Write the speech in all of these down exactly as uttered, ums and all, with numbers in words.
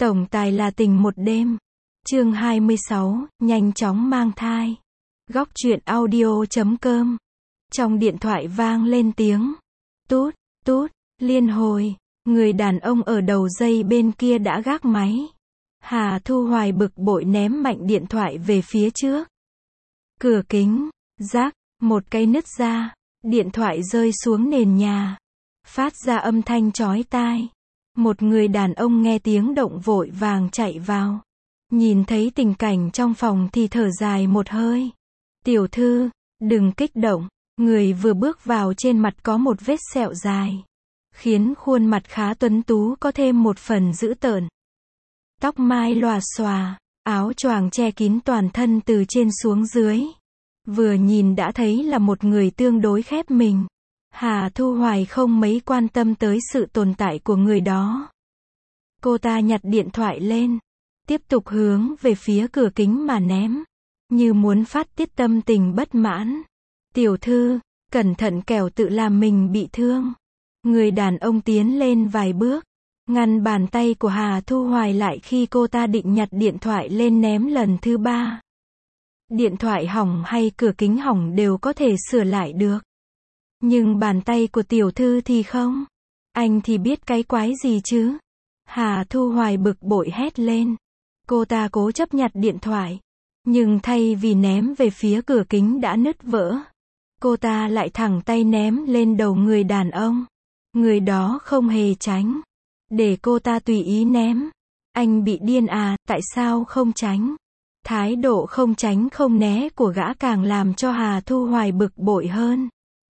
Tổng tài là tình một đêm. Chương hai mươi sáu, nhanh chóng mang thai. Góc truyện audio chấm com. Trong điện thoại vang lên tiếng tút, tút, liên hồi. Người đàn ông ở đầu dây bên kia đã gác máy. Hà Thu Hoài bực bội ném mạnh điện thoại về phía trước. Cửa kính, rác, một cái nứt ra. Điện thoại rơi xuống nền nhà. Phát ra âm thanh chói tai. Một người đàn ông nghe tiếng động vội vàng chạy vào. Nhìn thấy tình cảnh trong phòng thì thở dài một hơi. Tiểu thư, đừng kích động. Người vừa bước vào trên mặt có một vết sẹo dài. Khiến khuôn mặt khá tuấn tú có thêm một phần dữ tợn. Tóc mai lòa xòa, áo choàng che kín toàn thân từ trên xuống dưới. Vừa nhìn đã thấy là một người tương đối khép mình. Hà Thu Hoài không mấy quan tâm tới sự tồn tại của người đó. Cô ta nhặt điện thoại lên, tiếp tục hướng về phía cửa kính mà ném, như muốn phát tiết tâm tình bất mãn. Tiểu thư, cẩn thận kẻo tự làm mình bị thương. Người đàn ông tiến lên vài bước, ngăn bàn tay của Hà Thu Hoài lại khi cô ta định nhặt điện thoại lên ném lần thứ ba. Điện thoại hỏng hay cửa kính hỏng đều có thể sửa lại được. Nhưng bàn tay của tiểu thư thì không. Anh thì biết cái quái gì chứ? Hà Thu Hoài bực bội hét lên. Cô ta cố chấp nhặt điện thoại. Nhưng thay vì ném về phía cửa kính đã nứt vỡ, cô ta lại thẳng tay ném lên đầu người đàn ông. Người đó không hề tránh. Để cô ta tùy ý ném. Anh bị điên à, tại sao không tránh? Thái độ không tránh không né của gã càng làm cho Hà Thu Hoài bực bội hơn.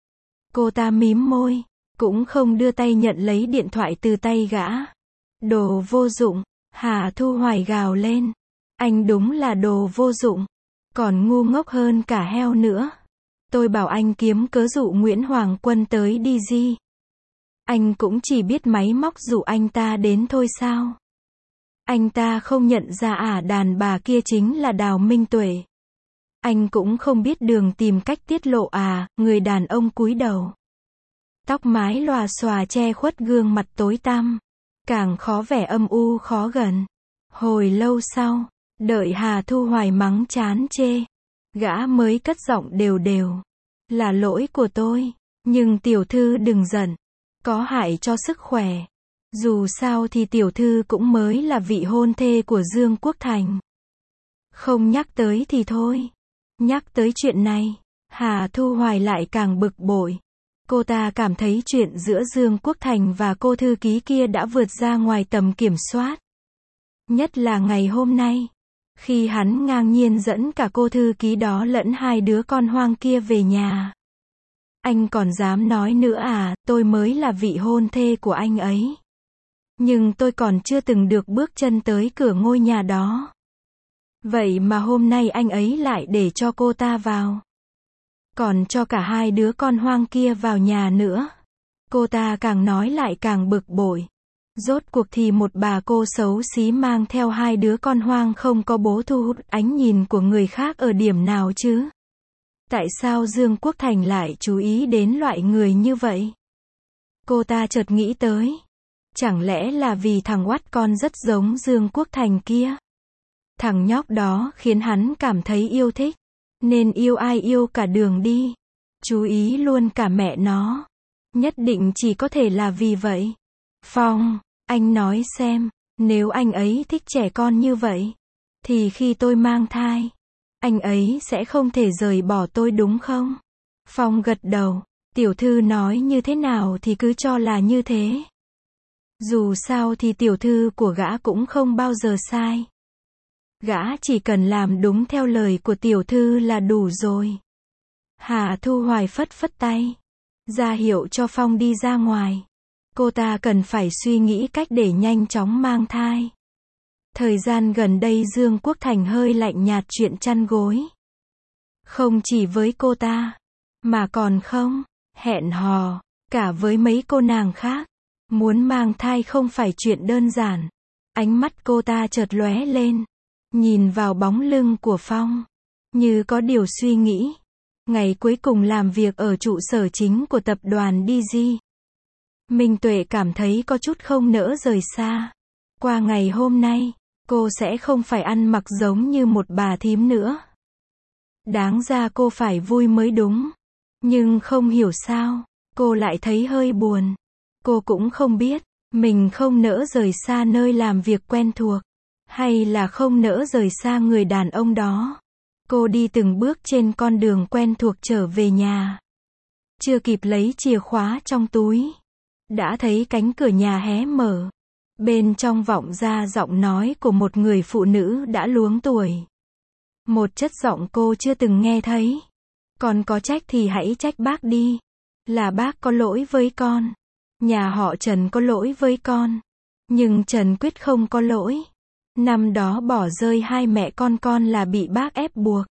Cô ta mím môi, cũng không đưa tay nhận lấy điện thoại từ tay gã. Đồ vô dụng, Hà Thu Hoài gào lên. Anh đúng là đồ vô dụng, còn ngu ngốc hơn cả heo nữa. Tôi bảo anh kiếm cớ dụ Nguyễn Hoàng Quân tới đi gì. Anh cũng chỉ biết máy móc dụ anh ta đến thôi sao? Anh ta không nhận ra à đàn bà kia chính là Đào Minh Tuệ. Anh cũng không biết đường tìm cách tiết lộ à, người đàn ông cúi đầu. Tóc mái lòa xòa che khuất gương mặt tối tăm. Càng khó vẻ âm u khó gần. Hồi lâu sau, đợi Hà Thu Hoài mắng chán chê, gã mới cất giọng đều đều. Là lỗi của tôi, nhưng tiểu thư đừng giận. Có hại cho sức khỏe. Dù sao thì tiểu thư cũng mới là vị hôn thê của Dương Quốc Thành. Không nhắc tới thì thôi. Nhắc tới chuyện này, Hà Thu Hoài lại càng bực bội. Cô ta cảm thấy chuyện giữa Dương Quốc Thành và cô thư ký kia đã vượt ra ngoài tầm kiểm soát. Nhất là ngày hôm nay, khi hắn ngang nhiên dẫn cả cô thư ký đó lẫn hai đứa con hoang kia về nhà. Anh còn dám nói nữa à, tôi mới là vị hôn thê của anh ấy. Nhưng tôi còn chưa từng được bước chân tới cửa ngôi nhà đó. Vậy mà hôm nay anh ấy lại để cho cô ta vào. Còn cho cả hai đứa con hoang kia vào nhà nữa. Cô ta càng nói lại càng bực bội. Rốt cuộc thì một bà cô xấu xí mang theo hai đứa con hoang không có bố thu hút ánh nhìn của người khác ở điểm nào chứ? Tại sao Dương Quốc Thành lại chú ý đến loại người như vậy? Cô ta chợt nghĩ tới. Chẳng lẽ là vì thằng oắt con rất giống Dương Quốc Thành kia? Thằng nhóc đó khiến hắn cảm thấy yêu thích. Nên yêu ai yêu cả đường đi. Chú ý luôn cả mẹ nó. Nhất định chỉ có thể là vì vậy. Phong, anh nói xem, nếu anh ấy thích trẻ con như vậy, thì khi tôi mang thai, anh ấy sẽ không thể rời bỏ tôi đúng không? Phong gật đầu, tiểu thư nói như thế nào thì cứ cho là như thế. Dù sao thì tiểu thư của gã cũng không bao giờ sai. Gã chỉ cần làm đúng theo lời của tiểu thư là đủ rồi. Hà Thu Hoài phất phất tay, ra hiệu cho Phong đi ra ngoài. Cô ta cần phải suy nghĩ cách để nhanh chóng mang thai. Thời gian gần đây Dương Quốc Thành hơi lạnh nhạt chuyện chăn gối. Không chỉ với cô ta, mà còn không, hẹn hò, cả với mấy cô nàng khác. Muốn mang thai không phải chuyện đơn giản. Ánh mắt cô ta chợt lóe lên. Nhìn vào bóng lưng của Phong. Như có điều suy nghĩ. Ngày cuối cùng làm việc ở trụ sở chính của tập đoàn đê giê. Minh Tuệ cảm thấy có chút không nỡ rời xa. Qua ngày hôm nay, cô sẽ không phải ăn mặc giống như một bà thím nữa. Đáng ra cô phải vui mới đúng. Nhưng không hiểu sao, cô lại thấy hơi buồn. Cô cũng không biết, mình không nỡ rời xa nơi làm việc quen thuộc, hay là không nỡ rời xa người đàn ông đó. Cô đi từng bước trên con đường quen thuộc trở về nhà. Chưa kịp lấy chìa khóa trong túi, đã thấy cánh cửa nhà hé mở. Bên trong vọng ra giọng nói của một người phụ nữ đã luống tuổi. Một chất giọng cô chưa từng nghe thấy. Con có trách thì hãy trách bác đi. Là bác có lỗi với con. Nhà họ Trần có lỗi với con. Nhưng Trần Quyết không có lỗi. Năm đó bỏ rơi hai mẹ con con là bị bác ép buộc.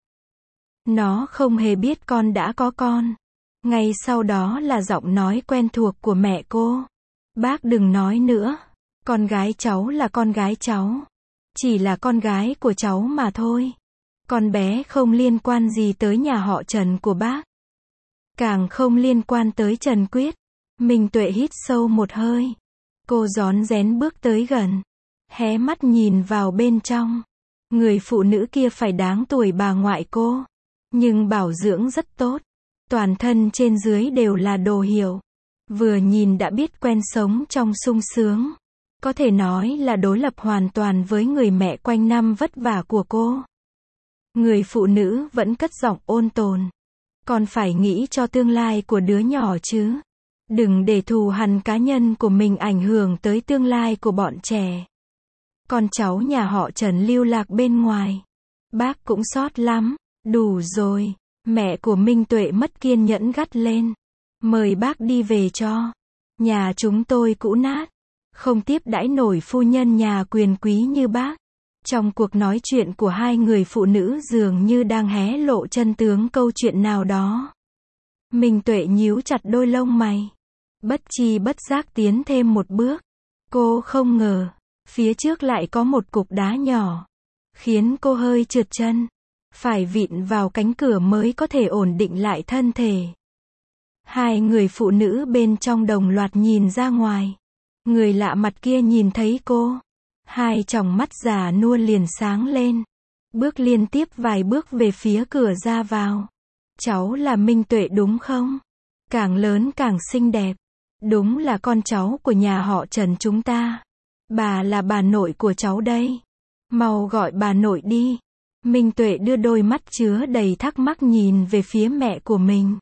Nó không hề biết con đã có con. Ngay sau đó là giọng nói quen thuộc của mẹ cô. Bác đừng nói nữa. Con gái cháu là con gái cháu. Chỉ là con gái của cháu mà thôi. Con bé không liên quan gì tới nhà họ Trần của bác. Càng không liên quan tới Trần Quyết. Minh Tuệ hít sâu một hơi. Cô rón rén bước tới gần. Hé mắt nhìn vào bên trong. Người phụ nữ kia phải đáng tuổi bà ngoại cô. Nhưng bảo dưỡng rất tốt. Toàn thân trên dưới đều là đồ hiệu. Vừa nhìn đã biết quen sống trong sung sướng. Có thể nói là đối lập hoàn toàn với người mẹ quanh năm vất vả của cô. Người phụ nữ vẫn cất giọng ôn tồn. Con phải nghĩ cho tương lai của đứa nhỏ chứ. Đừng để thù hằn cá nhân của mình ảnh hưởng tới tương lai của bọn trẻ. Con cháu nhà họ Trần lưu lạc bên ngoài. Bác cũng xót lắm. Đủ rồi. Mẹ của Minh Tuệ mất kiên nhẫn gắt lên. Mời bác đi về cho. Nhà chúng tôi cũ nát. Không tiếp đãi nổi phu nhân nhà quyền quý như bác. Trong cuộc nói chuyện của hai người phụ nữ dường như đang hé lộ chân tướng câu chuyện nào đó. Minh Tuệ nhíu chặt đôi lông mày. Bất chi bất giác tiến thêm một bước. Cô không ngờ, phía trước lại có một cục đá nhỏ. Khiến cô hơi trượt chân. Phải vịn vào cánh cửa mới có thể ổn định lại thân thể. Hai người phụ nữ bên trong đồng loạt nhìn ra ngoài. Người lạ mặt kia nhìn thấy cô. Hai tròng mắt già nua liền sáng lên. Bước liên tiếp vài bước về phía cửa ra vào. Cháu là Minh Tuệ đúng không? Càng lớn càng xinh đẹp. Đúng là con cháu của nhà họ Trần chúng ta. Bà là bà nội của cháu đây. Mau gọi bà nội đi. Minh Tuệ đưa đôi mắt chứa đầy thắc mắc nhìn về phía mẹ của mình.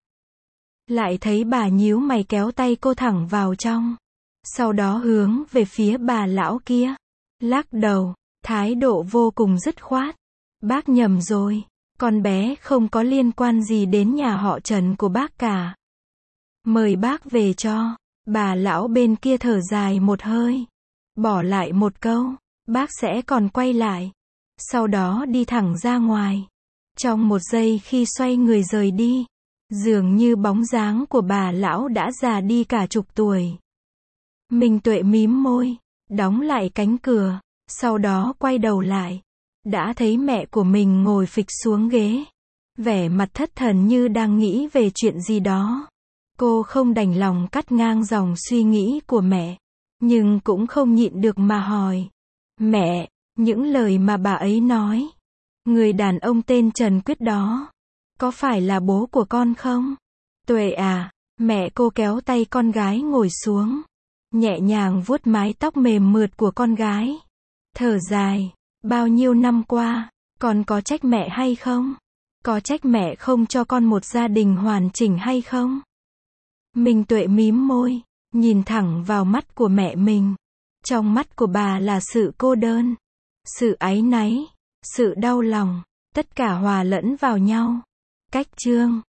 Lại thấy bà nhíu mày kéo tay cô thẳng vào trong. Sau đó hướng về phía bà lão kia. Lắc đầu, thái độ vô cùng dứt khoát. Bác nhầm rồi. Con bé không có liên quan gì đến nhà họ Trần của bác cả. Mời bác về cho. Bà lão bên kia thở dài một hơi. Bỏ lại một câu. Bác sẽ còn quay lại. Sau đó đi thẳng ra ngoài. Trong một giây khi xoay người rời đi. Dường như bóng dáng của bà lão đã già đi cả chục tuổi. Minh Tuệ mím môi. Đóng lại cánh cửa. Sau đó quay đầu lại. Đã thấy mẹ của mình ngồi phịch xuống ghế. Vẻ mặt thất thần như đang nghĩ về chuyện gì đó. Cô không đành lòng cắt ngang dòng suy nghĩ của mẹ. Nhưng cũng không nhịn được mà hỏi. Mẹ, những lời mà bà ấy nói. Người đàn ông tên Trần Quyết đó. Có phải là bố của con không? Tuệ à, mẹ cô kéo tay con gái ngồi xuống. Nhẹ nhàng vuốt mái tóc mềm mượt của con gái. Thở dài. Bao nhiêu năm qua, con có trách mẹ hay không? Có trách mẹ không cho con một gia đình hoàn chỉnh hay không? Minh Tuệ mím môi, nhìn thẳng vào mắt của mẹ mình. Trong mắt của bà là sự cô đơn, sự áy náy, sự đau lòng, tất cả hòa lẫn vào nhau. Cách chương